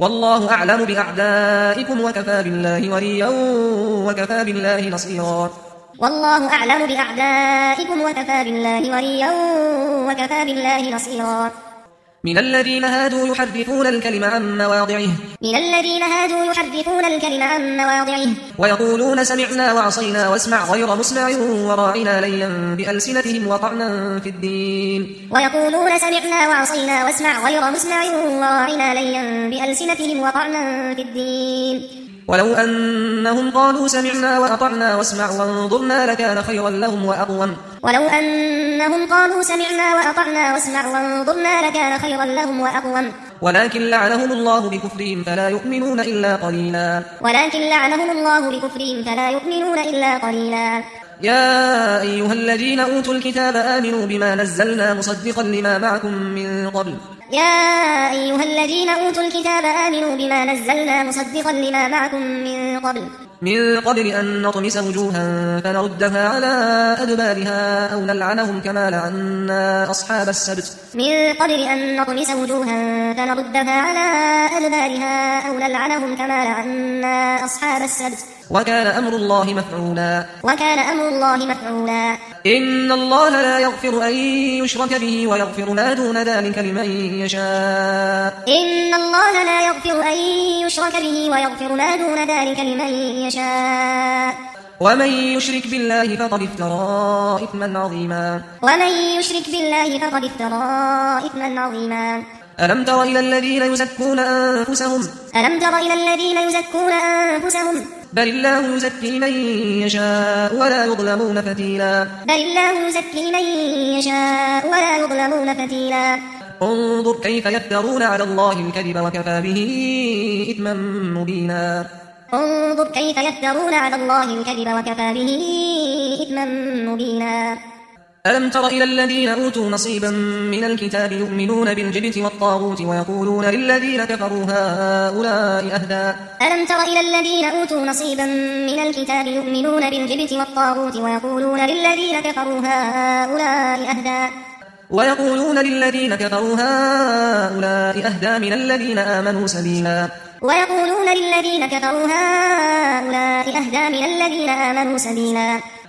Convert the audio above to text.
والله أعلم بأعدائكم وكفى بالله وليا وكفى بالله نصيرا والله أعلم بأعدائكم وكفى بالله وليا وكفى بالله نصيرا من الذين هادوا يحرفون الكلم عن مواضعه ويقولون سمعنا وعصينا واسمع غير مسمع وراعنا ليا بألسنتهم وطعنا في الدين ولو أنهم قالوا سمعنا وأطعنا واسمع وانظرنا لكان خيرا لهم وأقوم ولكن لعنهم الله بكفرهم فلا يؤمنون إلا قليلا يا أيها الذين أوتوا الكتاب آمنوا بما نزلنا مصدقا لما معكم من قبل أن نطمس وجوها فنردها على أدبارها أو نلعنهم كما لعنا أصحاب السبت وكان أمر الله مفعولا إن الله لا يغفر أن يشرك به ويغفر ما دون ذلك لمن يشاء ومن يشرك بالله فقد افترى إثما عظيما ألم تر إلى الذين يزكون أنفسهم بل الله يزكي من يشاء ولا يظلمون فتيلا انظر كيف يفترون على الله الكذب وكفى به إثما مبينا ألم تر إلى الذين أوتوا نصيبا من الكتاب يؤمنون بالجبت والطاغوت ويقولون للذين كفروا هؤلاء أهدى من الذين آمنوا سبيلا